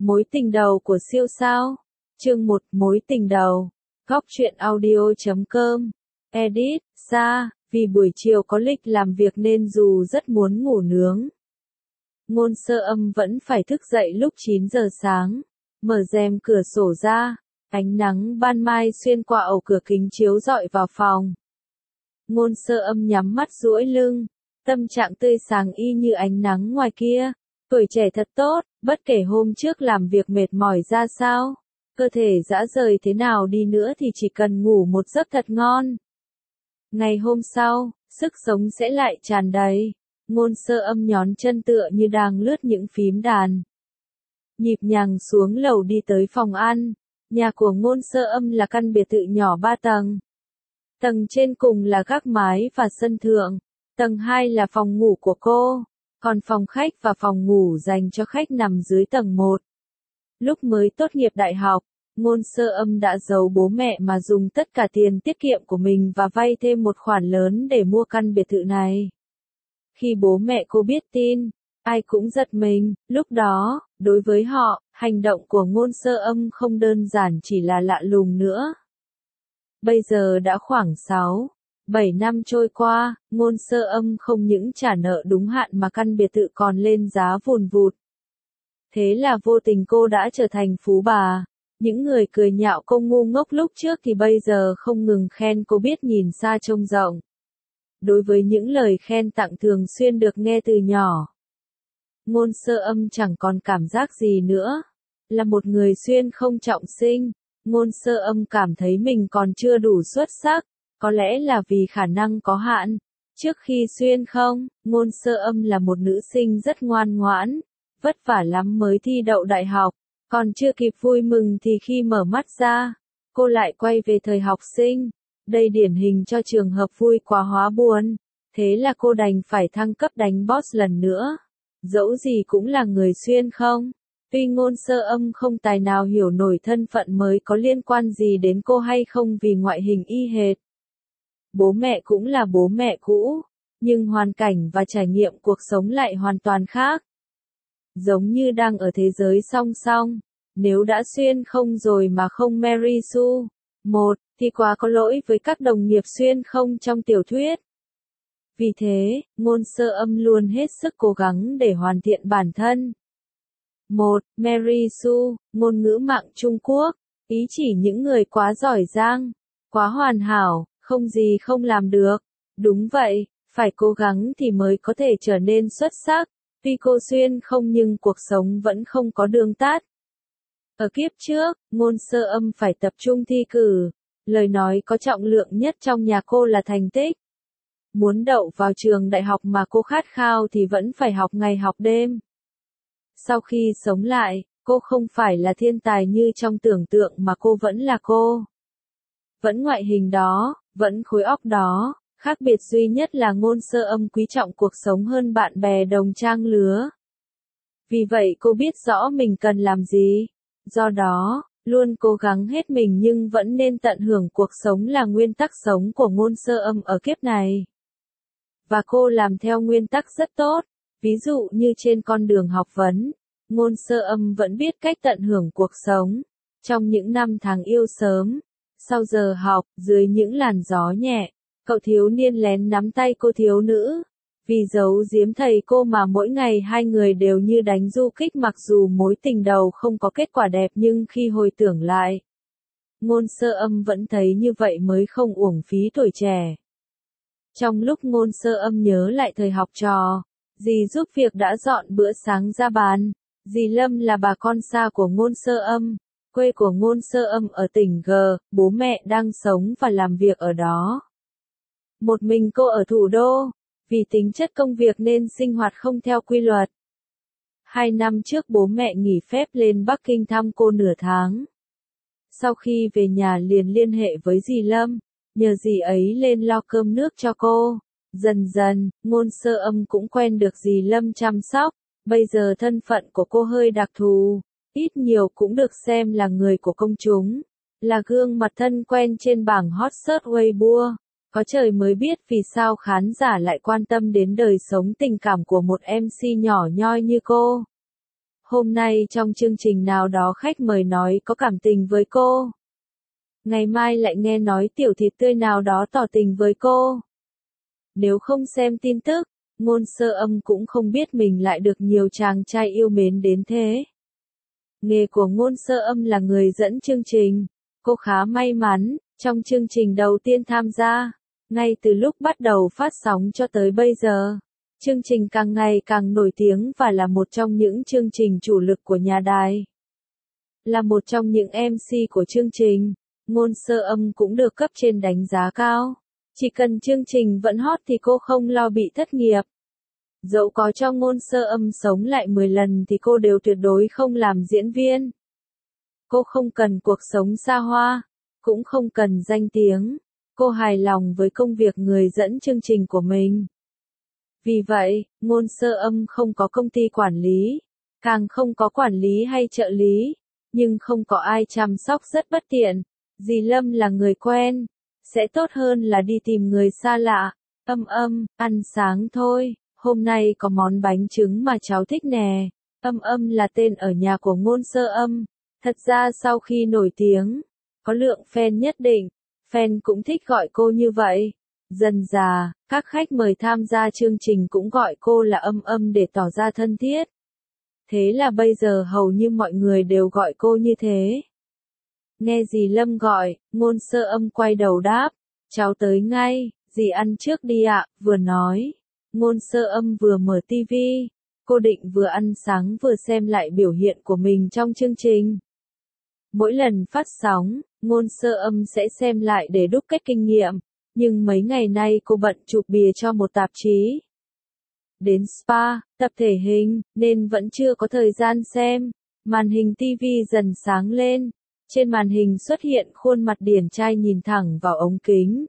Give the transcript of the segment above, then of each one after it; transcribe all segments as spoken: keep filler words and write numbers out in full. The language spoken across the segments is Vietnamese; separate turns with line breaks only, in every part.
Mối tình đầu của siêu sao. Chương một Mối tình đầu. Góc truyện audio chấm com. Edit, Sa, vì buổi chiều có lịch làm việc nên dù rất muốn ngủ nướng. Ngôn Sơ Âm vẫn phải thức dậy lúc chín giờ sáng. Mở rèm cửa sổ ra, ánh nắng ban mai xuyên qua ẩu cửa kính chiếu rọi vào phòng. Ngôn Sơ Âm nhắm mắt duỗi lưng, tâm trạng tươi sáng y như ánh nắng ngoài kia. Tuổi trẻ thật tốt, bất kể hôm trước làm việc mệt mỏi ra sao, cơ thể dã rời thế nào đi nữa thì chỉ cần ngủ một giấc thật ngon. Ngày hôm sau, sức sống sẽ lại tràn đầy. Ngôn Sơ Âm nhón chân tựa như đang lướt những phím đàn. Nhịp nhàng xuống lầu đi tới phòng ăn. Nhà của Ngôn Sơ Âm là căn biệt thự nhỏ ba tầng. Tầng trên cùng là gác mái và sân thượng. Tầng hai là phòng ngủ của cô. Còn phòng khách và phòng ngủ dành cho khách nằm dưới tầng một. Lúc mới tốt nghiệp đại học, Ngôn Sơ Âm đã giấu bố mẹ mà dùng tất cả tiền tiết kiệm của mình và vay thêm một khoản lớn để mua căn biệt thự này. Khi bố mẹ cô biết tin, ai cũng giật mình. Lúc đó, đối với họ, hành động của Ngôn Sơ Âm không đơn giản chỉ là lạ lùng nữa. Bây giờ đã khoảng sáu, bảy năm trôi qua, Ngôn Sơ Âm không những trả nợ đúng hạn mà căn biệt thự còn lên giá vùn vụt. Thế là vô tình cô đã trở thành phú bà. Những người cười nhạo cô ngu ngốc lúc trước thì bây giờ không ngừng khen cô biết nhìn xa trông rộng. Đối với những lời khen tặng thường xuyên được nghe từ nhỏ, Ngôn Sơ Âm chẳng còn cảm giác gì nữa. Là một người xuyên không trọng sinh, Ngôn Sơ Âm cảm thấy mình còn chưa đủ xuất sắc, có lẽ là vì khả năng có hạn. Trước khi xuyên không, Ngôn Sơ Âm là một nữ sinh rất ngoan ngoãn, vất vả lắm mới thi đậu đại học, còn chưa kịp vui mừng thì khi mở mắt ra, cô lại quay về thời học sinh. Đây điển hình cho trường hợp vui quá hóa buồn, thế là cô đành phải thăng cấp đánh boss lần nữa. Dẫu gì cũng là người xuyên không. Tuy Ngôn Sơ Âm không tài nào hiểu nổi thân phận mới có liên quan gì đến cô hay không vì ngoại hình y hệt. Bố mẹ cũng là bố mẹ cũ, nhưng hoàn cảnh và trải nghiệm cuộc sống lại hoàn toàn khác. Giống như đang ở thế giới song song, nếu đã xuyên không rồi mà không marry Su, một, thì quá có lỗi với các đồng nghiệp xuyên không trong tiểu thuyết. Vì thế, Ngôn Sơ Âm luôn hết sức cố gắng để hoàn thiện bản thân. một. Mary Sue, ngôn ngữ mạng Trung Quốc, ý chỉ những người quá giỏi giang, quá hoàn hảo, không gì không làm được. Đúng vậy, phải cố gắng thì mới có thể trở nên xuất sắc. Tuy cô xuyên không nhưng cuộc sống vẫn không có đường tắt. Ở kiếp trước, Ngôn Sơ Âm phải tập trung thi cử. Lời nói có trọng lượng nhất trong nhà cô là thành tích. Muốn đậu vào trường đại học mà cô khát khao thì vẫn phải học ngày học đêm. Sau khi sống lại, cô không phải là thiên tài như trong tưởng tượng mà cô vẫn là cô. Vẫn ngoại hình đó, vẫn khối óc đó, khác biệt duy nhất là Ngôn Sơ Âm quý trọng cuộc sống hơn bạn bè đồng trang lứa. Vì vậy cô biết rõ mình cần làm gì. Do đó, luôn cố gắng hết mình nhưng vẫn nên tận hưởng cuộc sống là nguyên tắc sống của Ngôn Sơ Âm ở kiếp này. Và cô làm theo nguyên tắc rất tốt. Ví dụ như trên con đường học vấn, Ngôn Sơ Âm vẫn biết cách tận hưởng cuộc sống. Trong những năm tháng yêu sớm, sau giờ học, dưới những làn gió nhẹ, cậu thiếu niên lén nắm tay cô thiếu nữ. Vì giấu giếm thầy cô mà mỗi ngày hai người đều như đánh du kích, mặc dù mối tình đầu không có kết quả đẹp nhưng khi hồi tưởng lại, Ngôn Sơ Âm vẫn thấy như vậy mới không uổng phí tuổi trẻ. Trong lúc Ngôn Sơ Âm nhớ lại thời học trò, dì giúp việc đã dọn bữa sáng ra bàn. Dì Lâm là bà con xa của Ngôn Sơ Âm. Quê của Ngôn Sơ Âm ở tỉnh G, bố mẹ đang sống và làm việc ở đó. Một mình cô ở thủ đô, vì tính chất công việc nên sinh hoạt không theo quy luật. Hai năm trước bố mẹ nghỉ phép lên Bắc Kinh thăm cô nửa tháng. Sau khi về nhà liền liên hệ với dì Lâm, nhờ dì ấy lên lo cơm nước cho cô. Dần dần, Ngôn Sơ Âm cũng quen được dì Lâm chăm sóc. Bây giờ thân phận của cô hơi đặc thù, ít nhiều cũng được xem là người của công chúng, là gương mặt thân quen trên bảng hot search Weibo. Có trời mới biết vì sao khán giả lại quan tâm đến đời sống tình cảm của một em xê nhỏ nhoi như cô. Hôm nay trong chương trình nào đó khách mời nói có cảm tình với cô. Ngày mai lại nghe nói tiểu thịt tươi nào đó tỏ tình với cô. Nếu không xem tin tức, Ngôn Sơ Âm cũng không biết mình lại được nhiều chàng trai yêu mến đến thế. Nghề của Ngôn Sơ Âm là người dẫn chương trình. Cô khá may mắn, trong chương trình đầu tiên tham gia, ngay từ lúc bắt đầu phát sóng cho tới bây giờ, chương trình càng ngày càng nổi tiếng và là một trong những chương trình chủ lực của nhà đài. Là một trong những em xê của chương trình, Ngôn Sơ Âm cũng được cấp trên đánh giá cao. Chỉ cần chương trình vẫn hot thì cô không lo bị thất nghiệp. Dẫu có cho Ngôn Sơ Âm sống lại mười lần thì cô đều tuyệt đối không làm diễn viên. Cô không cần cuộc sống xa hoa, cũng không cần danh tiếng. Cô hài lòng với công việc người dẫn chương trình của mình. Vì vậy, Ngôn Sơ Âm không có công ty quản lý, càng không có quản lý hay trợ lý, nhưng không có ai chăm sóc rất bất tiện. Dì Lâm là người quen, sẽ tốt hơn là đi tìm người xa lạ. Âm Âm, ăn sáng thôi, hôm nay có món bánh trứng mà cháu thích nè. Âm Âm là tên ở nhà của Ngôn Sơ Âm. Thật ra sau khi nổi tiếng, có lượng fan nhất định, fan cũng thích gọi cô như vậy. Dần dà, các khách mời tham gia chương trình cũng gọi cô là Âm Âm để tỏ ra thân thiết. Thế là bây giờ hầu như mọi người đều gọi cô như thế. Nghe dì Lâm gọi, Ngôn Sơ Âm quay đầu đáp, cháu tới ngay, dì ăn trước đi ạ, vừa nói. Ngôn Sơ Âm vừa mở tivi, cô định vừa ăn sáng vừa xem lại biểu hiện của mình trong chương trình. Mỗi lần phát sóng, Ngôn Sơ Âm sẽ xem lại để đúc kết kinh nghiệm, nhưng mấy ngày nay cô bận chụp bìa cho một tạp chí. Đến spa, tập thể hình, nên vẫn chưa có thời gian xem. Màn hình tivi dần sáng lên, trên màn hình xuất hiện khuôn mặt điển trai nhìn thẳng vào ống kính.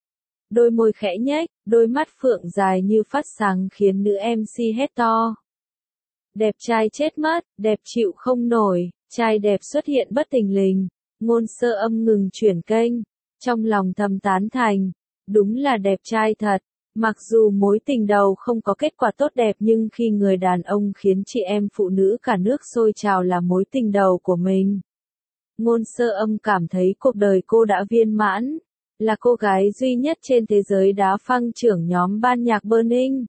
Đôi môi khẽ nhếch, đôi mắt phượng dài như phát sáng khiến nữ em xê hét to. Đẹp trai chết mất, đẹp chịu không nổi, trai đẹp xuất hiện bất thình lình. Ngôn Sơ Âm ngừng chuyển kênh, trong lòng thầm tán thành, đúng là đẹp trai thật. Mặc dù mối tình đầu không có kết quả tốt đẹp nhưng khi người đàn ông khiến chị em phụ nữ cả nước sôi trào là mối tình đầu của mình. Ngôn Sơ Âm cảm thấy cuộc đời cô đã viên mãn, là cô gái duy nhất trên thế giới đá phăng trưởng nhóm ban nhạc Burning.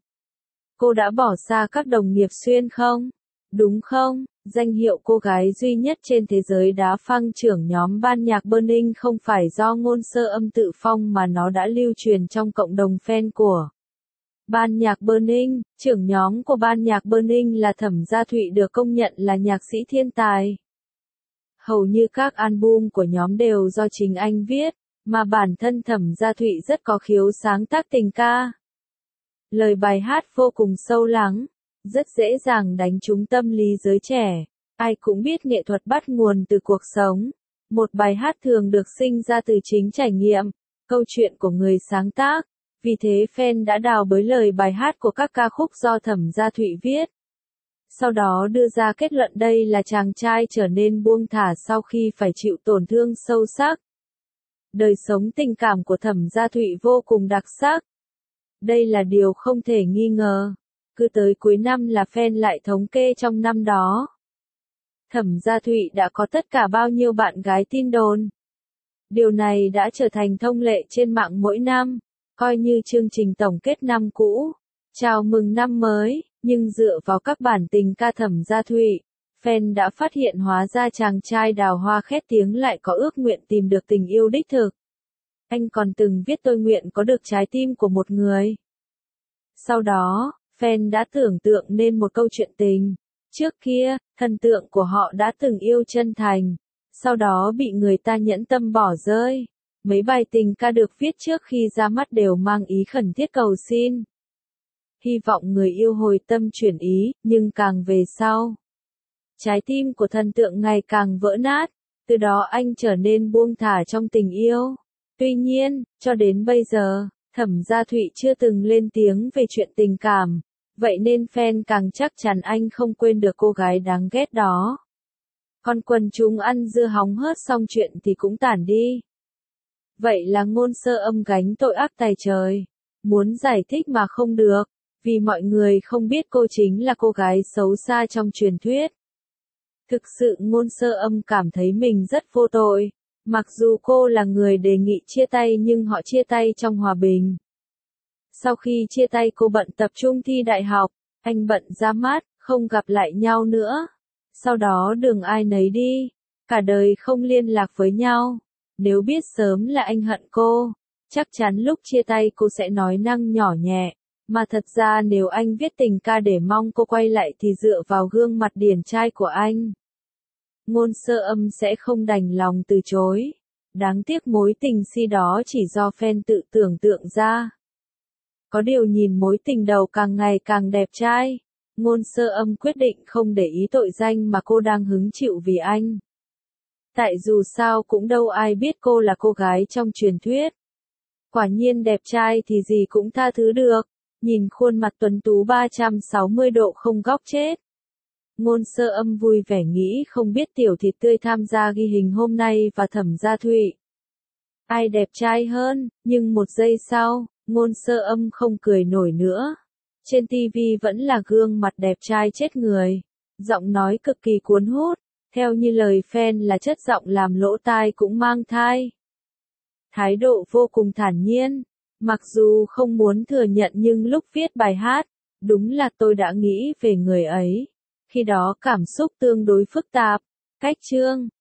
Cô đã bỏ xa các đồng nghiệp xuyên không? Đúng không? Danh hiệu cô gái duy nhất trên thế giới đá phăng trưởng nhóm ban nhạc Burning không phải do Ngôn Sơ Âm tự phong mà nó đã lưu truyền trong cộng đồng fan của ban nhạc Burning. Trưởng nhóm của ban nhạc Burning là Thẩm Gia Thụy được công nhận là nhạc sĩ thiên tài. Hầu như các album của nhóm đều do chính anh viết, mà bản thân Thẩm Gia Thụy rất có khiếu sáng tác tình ca. Lời bài hát vô cùng sâu lắng, rất dễ dàng đánh trúng tâm lý giới trẻ. Ai cũng biết nghệ thuật bắt nguồn từ cuộc sống. Một bài hát thường được sinh ra từ chính trải nghiệm, câu chuyện của người sáng tác. Vì thế fan đã đào bới lời bài hát của các ca khúc do Thẩm Gia Thụy viết. Sau đó đưa ra kết luận đây là chàng trai trở nên buông thả sau khi phải chịu tổn thương sâu sắc. Đời sống tình cảm của Thẩm Gia Thụy vô cùng đặc sắc. Đây là điều không thể nghi ngờ. Cứ tới cuối năm là fan lại thống kê trong năm đó. Thẩm Gia Thụy đã có tất cả bao nhiêu bạn gái tin đồn. Điều này đã trở thành thông lệ trên mạng mỗi năm, coi như chương trình tổng kết năm cũ. Chào mừng năm mới, nhưng dựa vào các bản tình ca Thẩm Gia Thụy, fan đã phát hiện hóa ra chàng trai đào hoa khét tiếng lại có ước nguyện tìm được tình yêu đích thực. Anh còn từng viết tôi nguyện có được trái tim của một người. Sau đó, fan đã tưởng tượng nên một câu chuyện tình. Trước kia, thần tượng của họ đã từng yêu chân thành, sau đó bị người ta nhẫn tâm bỏ rơi. Mấy bài tình ca được viết trước khi ra mắt đều mang ý khẩn thiết cầu xin. Hy vọng người yêu hồi tâm chuyển ý, nhưng càng về sau, trái tim của thần tượng ngày càng vỡ nát, từ đó anh trở nên buông thả trong tình yêu. Tuy nhiên, cho đến bây giờ, Thẩm Gia Thụy chưa từng lên tiếng về chuyện tình cảm, vậy nên fan càng chắc chắn anh không quên được cô gái đáng ghét đó. Còn quần chúng ăn dưa hóng hớt xong chuyện thì cũng tản đi. Vậy là Ngôn Sơ Âm gánh tội ác tày trời, muốn giải thích mà không được, vì mọi người không biết cô chính là cô gái xấu xa trong truyền thuyết. Thực sự Ngôn Sơ Âm cảm thấy mình rất vô tội. Mặc dù cô là người đề nghị chia tay nhưng họ chia tay trong hòa bình. Sau khi chia tay cô bận tập trung thi đại học, anh bận ra mắt, không gặp lại nhau nữa. Sau đó đường ai nấy đi, cả đời không liên lạc với nhau. Nếu biết sớm là anh hận cô, chắc chắn lúc chia tay cô sẽ nói năng nhỏ nhẹ. Mà thật ra nếu anh viết tình ca để mong cô quay lại thì dựa vào gương mặt điển trai của anh, Ngôn Sơ Âm sẽ không đành lòng từ chối. Đáng tiếc mối tình si đó chỉ do fan tự tưởng tượng ra. Có điều nhìn mối tình đầu càng ngày càng đẹp trai, Ngôn Sơ Âm quyết định không để ý tội danh mà cô đang hứng chịu vì anh. Tại dù sao cũng đâu ai biết cô là cô gái trong truyền thuyết. Quả nhiên đẹp trai thì gì cũng tha thứ được, nhìn khuôn mặt tuấn tú ba trăm sáu mươi độ không góc chết. Ngôn Sơ Âm vui vẻ nghĩ không biết Tiểu Thịt Tươi tham gia ghi hình hôm nay và Thẩm Gia Thụy ai đẹp trai hơn, nhưng một giây sau, Ngôn Sơ Âm không cười nổi nữa. Trên ti vi vẫn là gương mặt đẹp trai chết người, giọng nói cực kỳ cuốn hút, theo như lời fan là chất giọng làm lỗ tai cũng mang thai. Thái độ vô cùng thản nhiên, mặc dù không muốn thừa nhận nhưng lúc viết bài hát, đúng là tôi đã nghĩ về người ấy. Khi đó cảm xúc tương đối phức tạp, cách chương,